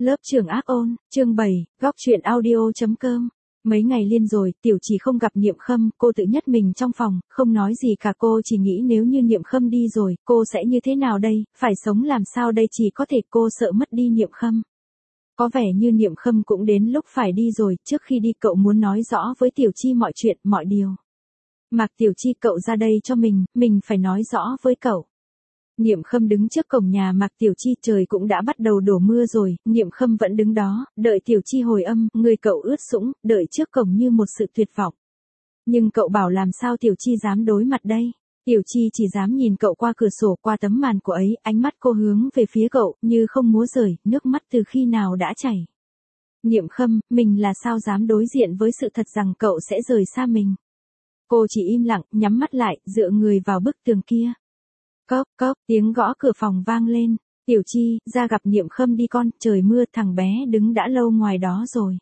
Lớp trưởng ác ôn, chương 7, góc truyện audio.com. Mấy ngày liên rồi, Tiểu Trì không gặp Niệm Khâm, cô tự nhất mình trong phòng, không nói gì cả. Cô chỉ nghĩ nếu như Niệm Khâm đi rồi, cô sẽ như thế nào đây, phải sống làm sao đây, chỉ có thể cô sợ mất đi Niệm Khâm. Có vẻ như Niệm Khâm cũng đến lúc phải đi rồi, trước khi đi cậu muốn nói rõ với Tiểu Chi mọi chuyện, mọi điều. Mạc Tiểu Chi, cậu ra đây cho mình phải nói rõ với cậu. Niệm Khâm đứng trước cổng nhà Mạc Tiểu Chi, trời cũng đã bắt đầu đổ mưa rồi, Niệm Khâm vẫn đứng đó, đợi Tiểu Chi hồi âm, người cậu ướt sũng, đợi trước cổng như một sự tuyệt vọng. Nhưng cậu bảo làm sao Tiểu Chi dám đối mặt đây? Tiểu Chi chỉ dám nhìn cậu qua cửa sổ, qua tấm màn của ấy, ánh mắt cô hướng về phía cậu, như không múa rời, nước mắt từ khi nào đã chảy. Niệm Khâm, mình là sao dám đối diện với sự thật rằng cậu sẽ rời xa mình? Cô chỉ im lặng, nhắm mắt lại, dựa người vào bức tường kia. Cốc cốc, tiếng gõ cửa phòng vang lên. Tiểu Chi, ra gặp Niệm Khâm đi con, trời mưa, thằng bé đứng đã lâu ngoài đó rồi.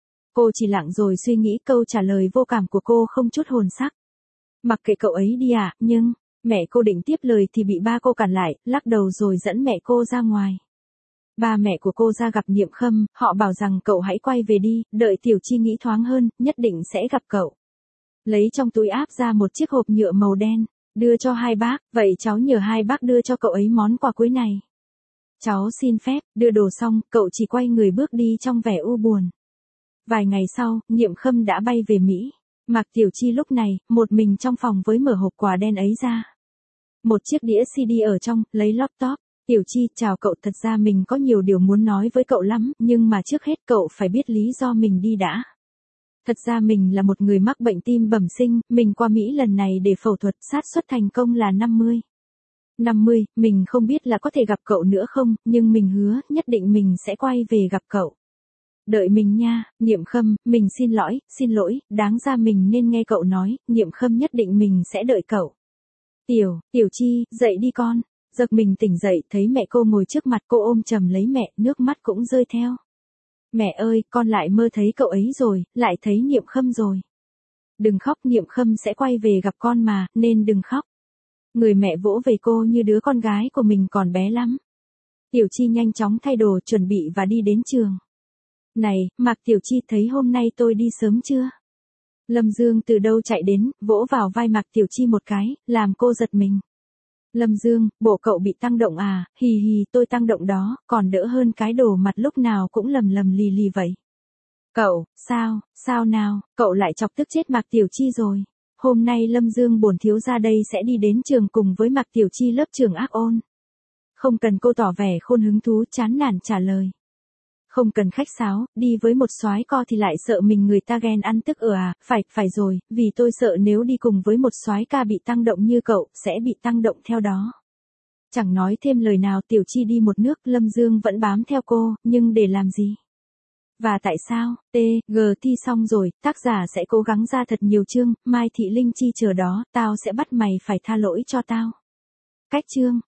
Cô chỉ lặng rồi suy nghĩ, câu trả lời vô cảm của cô không chút hồn sắc. Mặc kệ cậu ấy đi à, nhưng, mẹ cô định tiếp lời thì bị ba cô cản lại, lắc đầu rồi dẫn mẹ cô ra ngoài. Ba mẹ của cô ra gặp Niệm Khâm, họ bảo rằng cậu hãy quay về đi, đợi Tiểu Chi nghĩ thoáng hơn, nhất định sẽ gặp cậu. Lấy trong túi áp ra một chiếc hộp nhựa màu đen. Đưa cho hai bác, vậy cháu nhờ hai bác đưa cho cậu ấy món quà cuối này. Cháu xin phép, đưa đồ xong, cậu chỉ quay người bước đi trong vẻ u buồn. Vài ngày sau, Niệm Khâm đã bay về Mỹ. Mạc Tiểu Chi lúc này, một mình trong phòng với mở hộp quà đen ấy ra. Một chiếc đĩa CD ở trong, lấy laptop. Tiểu Chi, chào cậu, thật ra mình có nhiều điều muốn nói với cậu lắm, nhưng mà trước hết cậu phải biết lý do mình đi đã. Thật ra mình là một người mắc bệnh tim bẩm sinh, mình qua Mỹ lần này để phẫu thuật, xác suất thành công là 50. 50, mình không biết là có thể gặp cậu nữa không, nhưng mình hứa, nhất định mình sẽ quay về gặp cậu. Đợi mình nha, Niệm Khâm, mình xin lỗi, đáng ra mình nên nghe cậu nói, Niệm Khâm nhất định mình sẽ đợi cậu. Tiểu Chi, dậy đi con. Giật mình tỉnh dậy, thấy mẹ cô ngồi trước mặt, cô ôm chầm lấy mẹ, nước mắt cũng rơi theo. Mẹ ơi, con lại mơ thấy cậu ấy rồi, lại thấy Niệm Khâm rồi. Đừng khóc, Niệm Khâm sẽ quay về gặp con mà, nên đừng khóc. Người mẹ vỗ về cô như đứa con gái của mình còn bé lắm. Tiểu Chi nhanh chóng thay đồ, chuẩn bị và đi đến trường. Này, Mạc Tiểu Chi, thấy hôm nay tôi đi sớm chưa? Lâm Dương từ đâu chạy đến, vỗ vào vai Mạc Tiểu Chi một cái, làm cô giật mình. Lâm Dương, bộ cậu bị tăng động à, hì hì, tôi tăng động đó, còn đỡ hơn cái đồ mặt lúc nào cũng lầm lầm lì lì vậy. Cậu, sao nào, cậu lại chọc tức chết Mạc Tiểu Chi rồi. Hôm nay Lâm Dương bổn thiếu gia đây sẽ đi đến trường cùng với Mạc Tiểu Chi lớp trưởng ác ôn. Không cần cô tỏ vẻ khôn hứng thú chán nản trả lời. Không cần khách sáo, đi với một soái co thì lại sợ mình người ta ghen ăn tức à, phải rồi, vì tôi sợ nếu đi cùng với một soái ca bị tăng động như cậu, sẽ bị tăng động theo đó. Chẳng nói thêm lời nào, Tiểu Chi đi một nước, Lâm Dương vẫn bám theo cô, nhưng để làm gì? Và tại sao, thi xong rồi, tác giả sẽ cố gắng ra thật nhiều chương, Mai Thị Linh Chi chờ đó, tao sẽ bắt mày phải tha lỗi cho tao. Cách chương.